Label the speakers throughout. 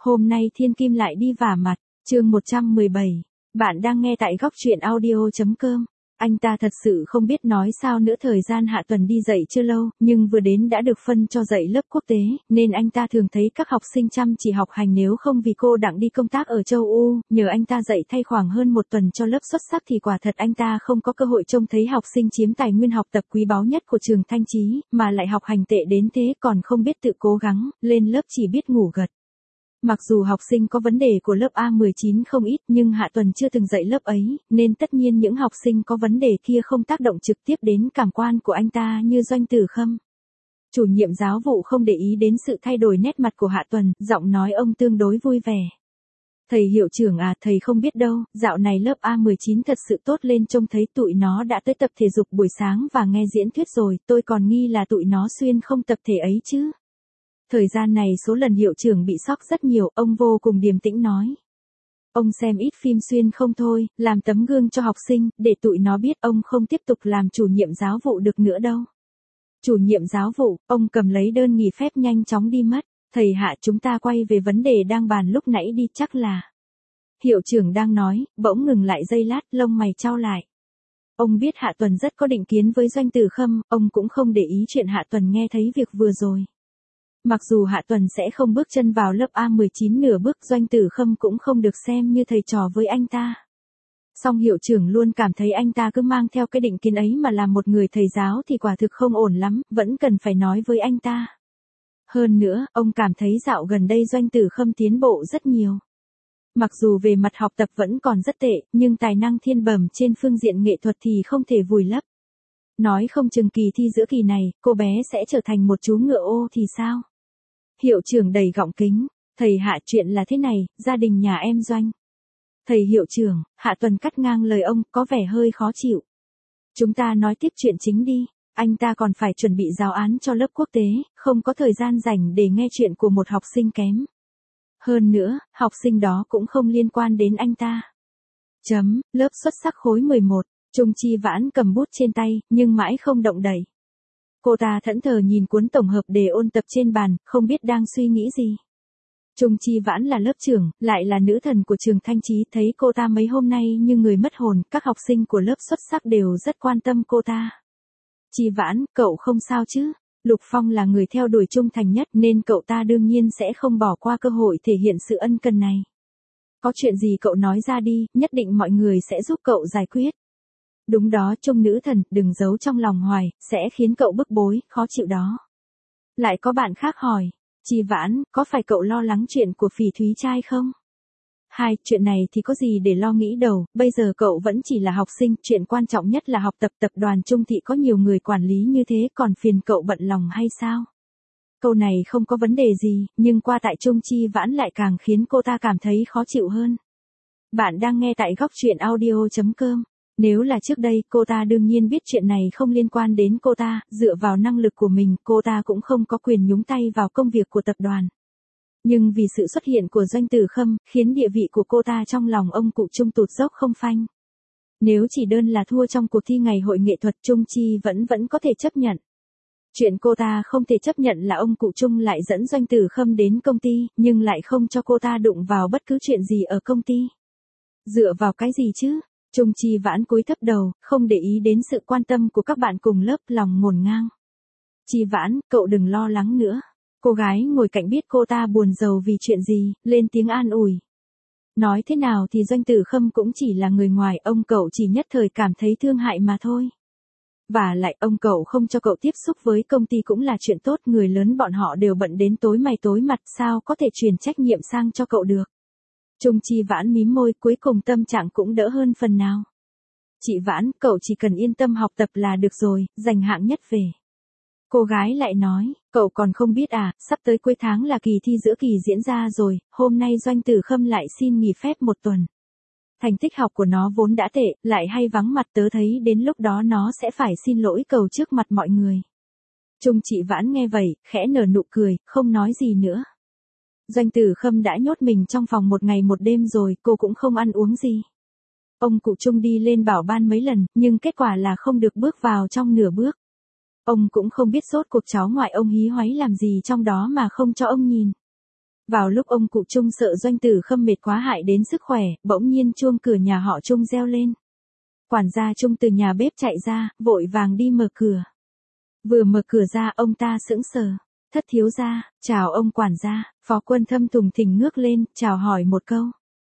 Speaker 1: Hôm nay Thiên Kim lại đi vả mặt, chương 117. Bạn đang nghe tại góc truyện audio.com. Anh ta thật sự không biết nói sao nữa, thời gian Hạ Tuần đi dạy chưa lâu, nhưng vừa đến đã được phân cho dạy lớp quốc tế, nên anh ta thường thấy các học sinh chăm chỉ học hành, nếu không vì cô Đặng đi công tác ở châu Âu, nhờ anh ta dạy thay khoảng hơn một tuần cho lớp xuất sắc thì quả thật anh ta không có cơ hội trông thấy học sinh chiếm tài nguyên học tập quý báu nhất của trường Thanh Chí, mà lại học hành tệ đến thế còn không biết tự cố gắng, lên lớp chỉ biết ngủ gật. Mặc dù học sinh có vấn đề của lớp A19 không ít, nhưng Hạ Tuần chưa từng dạy lớp ấy, nên tất nhiên những học sinh có vấn đề kia không tác động trực tiếp đến cảm quan của anh ta như Doanh Tử Khâm. Chủ nhiệm giáo vụ không để ý đến sự thay đổi nét mặt của Hạ Tuần, giọng nói ông tương đối vui vẻ. Thầy hiệu trưởng à, thầy không biết đâu, dạo này lớp A19 thật sự tốt lên, trông thấy tụi nó đã tới tập thể dục buổi sáng và nghe diễn thuyết rồi, tôi còn nghi là tụi nó xuyên không tập thể ấy chứ. Thời gian này số lần hiệu trưởng bị sốc rất nhiều, ông vô cùng điềm tĩnh nói. Ông xem ít phim xuyên không thôi, làm tấm gương cho học sinh, để tụi nó biết ông không tiếp tục làm chủ nhiệm giáo vụ được nữa đâu. Chủ nhiệm giáo vụ, ông cầm lấy đơn nghỉ phép nhanh chóng đi mất. Thầy Hạ, chúng ta quay về vấn đề đang bàn lúc nãy đi, chắc là. Hiệu trưởng đang nói, bỗng ngừng lại giây lát, lông mày chau lại. Ông biết Hạ Tuần rất có định kiến với Doanh Tử Khâm, ông cũng không để ý chuyện Hạ Tuần nghe thấy việc vừa rồi. Mặc dù Hạ Tuần sẽ không bước chân vào lớp A19 nửa bước, Doanh Tử Khâm cũng không được xem như thầy trò với anh ta. Song hiệu trưởng luôn cảm thấy anh ta cứ mang theo cái định kiến ấy mà làm một người thầy giáo thì quả thực không ổn lắm, vẫn cần phải nói với anh ta. Hơn nữa, ông cảm thấy dạo gần đây Doanh Tử Khâm tiến bộ rất nhiều. Mặc dù về mặt học tập vẫn còn rất tệ, nhưng tài năng thiên bẩm trên phương diện nghệ thuật thì không thể vùi lấp. Nói không chừng kỳ thi giữa kỳ này, cô bé sẽ trở thành một chú ngựa ô thì sao? Hiệu trưởng đầy gọng kính, thầy Hạ, chuyện là thế này, gia đình nhà em Doanh. Thầy hiệu trưởng, Hạ Tuần cắt ngang lời ông, có vẻ hơi khó chịu. Chúng ta nói tiếp chuyện chính đi, anh ta còn phải chuẩn bị giáo án cho lớp quốc tế, không có thời gian rảnh để nghe chuyện của một học sinh kém. Hơn nữa, học sinh đó cũng không liên quan đến anh ta. Lớp xuất sắc khối 11, Trung Chi Vãn cầm bút trên tay, nhưng mãi không động đậy. Cô ta thẫn thờ nhìn cuốn tổng hợp đề ôn tập trên bàn, không biết đang suy nghĩ gì. Trung Chi Vãn là lớp trưởng, lại là nữ thần của trường Thanh Chí, thấy cô ta mấy hôm nay như người mất hồn, các học sinh của lớp xuất sắc đều rất quan tâm cô ta. Chi Vãn, cậu không sao chứ? Lục Phong là người theo đuổi trung thành nhất nên cậu ta đương nhiên sẽ không bỏ qua cơ hội thể hiện sự ân cần này. Có chuyện gì cậu nói ra đi, nhất định mọi người sẽ giúp cậu giải quyết. Đúng đó, Trung nữ thần, đừng giấu trong lòng hoài, sẽ khiến cậu bức bối, khó chịu đó. Lại có bạn khác hỏi, Chi Vãn, có phải cậu lo lắng chuyện của Phỉ Thúy trai không? Chuyện này thì có gì để lo nghĩ đâu, bây giờ cậu vẫn chỉ là học sinh, chuyện quan trọng nhất là học tập, tập đoàn Trung Thị có nhiều người quản lý như thế, còn phiền cậu bận lòng hay sao? Câu này không có vấn đề gì, nhưng qua tại Trung Chi Vãn lại càng khiến cô ta cảm thấy khó chịu hơn. Bạn đang nghe tại góc truyện audio.com. Nếu là trước đây, cô ta đương nhiên biết chuyện này không liên quan đến cô ta, dựa vào năng lực của mình, cô ta cũng không có quyền nhúng tay vào công việc của tập đoàn. Nhưng vì sự xuất hiện của Doanh Tử Khâm, khiến địa vị của cô ta trong lòng ông cụ Trung tụt dốc không phanh. Nếu chỉ đơn là thua trong cuộc thi ngày hội nghệ thuật, Trung Chi vẫn có thể chấp nhận. Chuyện cô ta không thể chấp nhận là ông cụ Trung lại dẫn Doanh Tử Khâm đến công ty, nhưng lại không cho cô ta đụng vào bất cứ chuyện gì ở công ty. Dựa vào cái gì chứ? Trung Chi Vãn cúi thấp đầu, không để ý đến sự quan tâm của các bạn cùng lớp, lòng ngổn ngang. Chi Vãn, cậu đừng lo lắng nữa. Cô gái ngồi cạnh biết cô ta buồn rầu vì chuyện gì, lên tiếng an ủi. Nói thế nào thì Doanh Tử Khâm cũng chỉ là người ngoài, ông cậu chỉ nhất thời cảm thấy thương hại mà thôi. Và lại ông cậu không cho cậu tiếp xúc với công ty cũng là chuyện tốt, người lớn bọn họ đều bận đến tối mày tối mặt, sao có thể truyền trách nhiệm sang cho cậu được. Trung Chi Vãn mím môi, cuối cùng tâm trạng cũng đỡ hơn phần nào. Chị Vãn, cậu chỉ cần yên tâm học tập là được rồi, giành hạng nhất về. Cô gái lại nói, cậu còn không biết à, sắp tới cuối tháng là kỳ thi giữa kỳ diễn ra rồi, hôm nay Doanh Tử Khâm lại xin nghỉ phép một tuần. Thành tích học của nó vốn đã tệ, lại hay vắng mặt, tớ thấy đến lúc đó nó sẽ phải xin lỗi cầu trước mặt mọi người. Trung chị Vãn nghe vậy, khẽ nở nụ cười, không nói gì nữa. Doanh Tử Khâm đã nhốt mình trong phòng một ngày một đêm rồi, cô cũng không ăn uống gì. Ông cụ Trung đi lên bảo ban mấy lần, nhưng kết quả là không được bước vào trong nửa bước. Ông cũng không biết rốt cuộc cháu ngoại ông hí hoáy làm gì trong đó mà không cho ông nhìn. Vào lúc ông cụ Trung sợ Doanh Tử Khâm mệt quá hại đến sức khỏe, bỗng nhiên chuông cửa nhà họ Trung reo lên. Quản gia Trung từ nhà bếp chạy ra, vội vàng đi mở cửa. Vừa mở cửa ra ông ta sững sờ. Thất thiếu gia, chào ông quản gia. Phó Quân Thâm thùng thình ngước lên, chào hỏi một câu.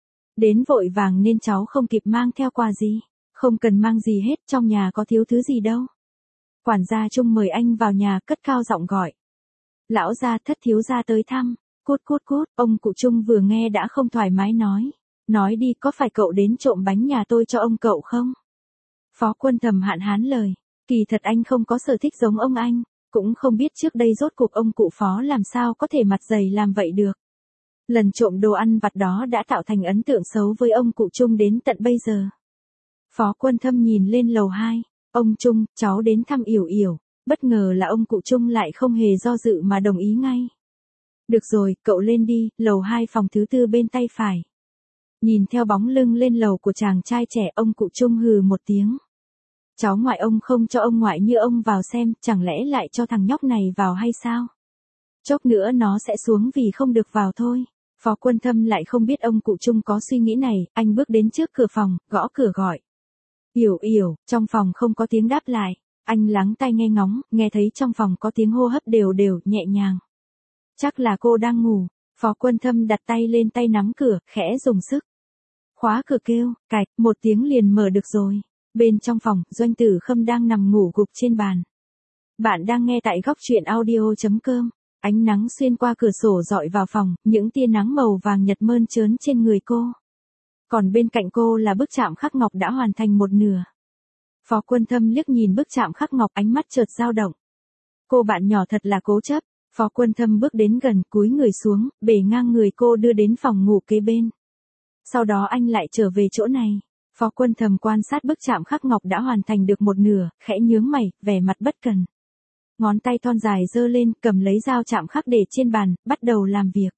Speaker 1: Đến vội vàng nên cháu không kịp mang theo quà gì. Không cần mang gì hết, trong nhà có thiếu thứ gì đâu. Quản gia Trung mời anh vào nhà, cất cao giọng gọi. Lão gia, thất thiếu gia tới thăm. Cút cút cút, ông cụ Trung vừa nghe đã không thoải mái nói. Nói đi, có phải cậu đến trộm bánh nhà tôi cho ông cậu không? Phó Quân Thầm hạn hán lời. Kỳ thật anh không có sở thích giống ông anh. Cũng không biết trước đây rốt cuộc ông cụ Phó làm sao có thể mặt dày làm vậy được. Lần trộm đồ ăn vặt đó đã tạo thành ấn tượng xấu với ông cụ Trung đến tận bây giờ. Phó Quân Thâm nhìn lên lầu 2. Ông Trung, cháu đến thăm Yểu Yểu. Bất ngờ là ông cụ Trung lại không hề do dự mà đồng ý ngay. Được rồi, cậu lên đi, lầu 2 phòng thứ 4 bên tay phải. Nhìn theo bóng lưng lên lầu của chàng trai trẻ, ông cụ Trung hừ một tiếng. Cháu ngoại ông không cho ông ngoại như ông vào xem, chẳng lẽ lại cho thằng nhóc này vào hay sao? Chốc nữa nó sẽ xuống vì không được vào thôi. Phó Quân Thâm lại không biết ông cụ Trung có suy nghĩ này, anh bước đến trước cửa phòng, gõ cửa gọi. Yểu Yểu, trong phòng không có tiếng đáp lại. Anh lắng tai nghe ngóng, nghe thấy trong phòng có tiếng hô hấp đều đều, nhẹ nhàng. Chắc là cô đang ngủ. Phó Quân Thâm đặt tay lên tay nắm cửa, khẽ dùng sức. Khóa cửa kêu, cạch, một tiếng liền mở được rồi. Bên trong phòng, Doanh Tử Khâm đang nằm ngủ gục trên bàn. Bạn đang nghe tại góc truyện audio.com. Ánh nắng xuyên qua cửa sổ dọi vào phòng, những tia nắng màu vàng nhật mơn trớn trên người cô. Còn bên cạnh cô là bức chạm khắc ngọc đã hoàn thành một nửa. Phó Quân Thâm liếc nhìn bức chạm khắc ngọc, ánh mắt chợt dao động. Cô bạn nhỏ thật là cố chấp. Phó Quân Thâm bước đến gần, cúi người xuống, bề ngang người cô đưa đến phòng ngủ kế bên. Sau đó anh lại trở về chỗ này. Phó Quân Thâm quan sát bức chạm khắc ngọc đã hoàn thành được một nửa, khẽ nhướng mày, vẻ mặt bất cần. Ngón tay thon dài giơ lên, cầm lấy dao chạm khắc để trên bàn, bắt đầu làm việc.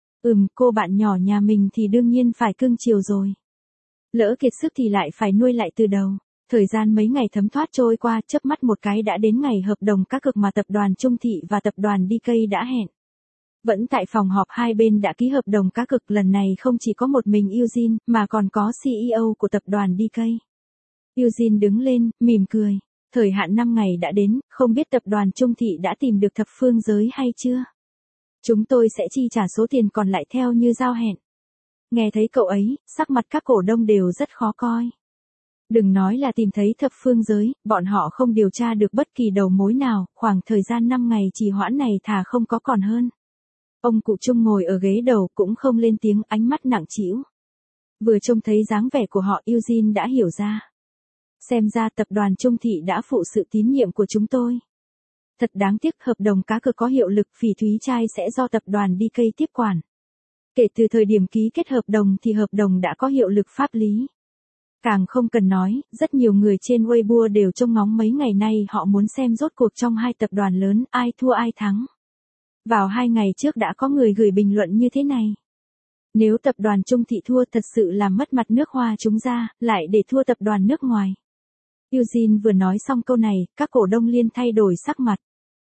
Speaker 1: Cô bạn nhỏ nhà mình thì đương nhiên phải cưng chiều rồi. Lỡ kiệt sức thì lại phải nuôi lại từ đầu. Thời gian mấy ngày thấm thoát trôi qua, chớp mắt một cái đã đến ngày hợp đồng cá cược mà tập đoàn Trung Thị và tập đoàn DK đã hẹn. Vẫn tại phòng họp hai bên đã ký hợp đồng cá cược, lần này không chỉ có một mình Eugene, mà còn có CEO của tập đoàn DK. Eugene đứng lên, mỉm cười. Thời hạn 5 ngày đã đến, không biết tập đoàn Trung Thị đã tìm được thập phương giới hay chưa? Chúng tôi sẽ chi trả số tiền còn lại theo như giao hẹn. Nghe thấy cậu ấy, sắc mặt các cổ đông đều rất khó coi. Đừng nói là tìm thấy thập phương giới, bọn họ không điều tra được bất kỳ đầu mối nào, khoảng thời gian 5 ngày trì hoãn này thà không có còn hơn. Ông cụ Trung ngồi ở ghế đầu cũng không lên tiếng, ánh mắt nặng trĩu. Vừa trông thấy dáng vẻ của họ, Eugene đã hiểu ra. Xem ra tập đoàn Trung Thị đã phụ sự tín nhiệm của chúng tôi. Thật đáng tiếc, hợp đồng cá cược có hiệu lực, Phỉ Thúy Trai sẽ do tập đoàn DK tiếp quản. Kể từ thời điểm ký kết hợp đồng thì hợp đồng đã có hiệu lực pháp lý. Càng không cần nói, rất nhiều người trên Weibo đều trông ngóng mấy ngày nay, họ muốn xem rốt cuộc trong hai tập đoàn lớn, ai thua ai thắng. Vào 2 ngày trước đã có người gửi bình luận như thế này. Nếu tập đoàn Trung Thị thua thật sự làm mất mặt nước Hoa chúng ra, lại để thua tập đoàn nước ngoài. Eugene vừa nói xong câu này, các cổ đông liên thay đổi sắc mặt.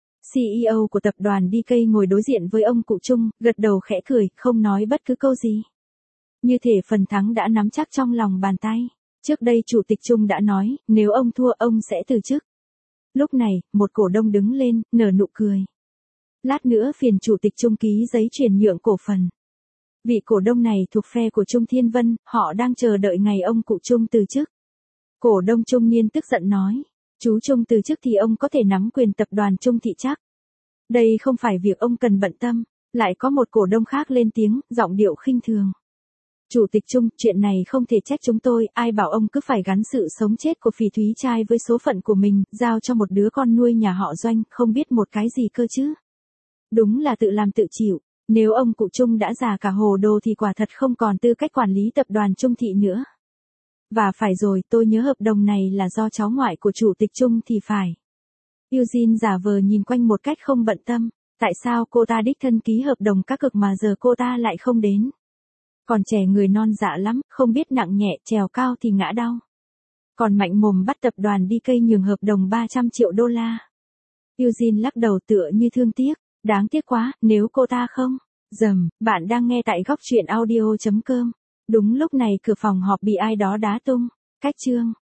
Speaker 1: CEO của tập đoàn DK ngồi đối diện với ông cụ Trung, gật đầu khẽ cười, không nói bất cứ câu gì. Như thể phần thắng đã nắm chắc trong lòng bàn tay. Trước đây Chủ tịch Trung đã nói, nếu ông thua ông sẽ từ chức. Lúc này, một cổ đông đứng lên, nở nụ cười. Lát nữa phiền Chủ tịch Trung ký giấy chuyển nhượng cổ phần. Vị cổ đông này thuộc phe của Trung Thiên Vân, họ đang chờ đợi ngày ông cụ Trung từ chức. Cổ đông trung niên tức giận nói, chú Trung từ chức thì ông có thể nắm quyền tập đoàn Trung Thị chắc. Đây không phải việc ông cần bận tâm. Lại có một cổ đông khác lên tiếng, giọng điệu khinh thường. Chủ tịch Trung, chuyện này không thể trách chúng tôi, ai bảo ông cứ phải gắn sự sống chết của Phỉ Thúy Trai với số phận của mình, giao cho một đứa con nuôi nhà họ Doanh, không biết một cái gì cơ chứ. Đúng là tự làm tự chịu, nếu ông cụ Trung đã già cả hồ đồ thì quả thật không còn tư cách quản lý tập đoàn Trung Thị nữa. Và phải rồi, tôi nhớ hợp đồng này là do cháu ngoại của Chủ tịch Trung thì phải. Eugene giả vờ nhìn quanh một cách không bận tâm, tại sao cô ta đích thân ký hợp đồng cá cược mà giờ cô ta lại không đến. Còn trẻ người non dạ lắm, không biết nặng nhẹ, trèo cao thì ngã đau. Còn mạnh mồm bắt tập đoàn DK nhường hợp đồng 300 triệu đô la. Eugene lắc đầu tựa như thương tiếc, đáng tiếc quá, nếu cô ta không Bạn đang nghe tại góc truyện audio.com. Đúng lúc này cửa phòng họp bị ai đó đá tung. Cách chương.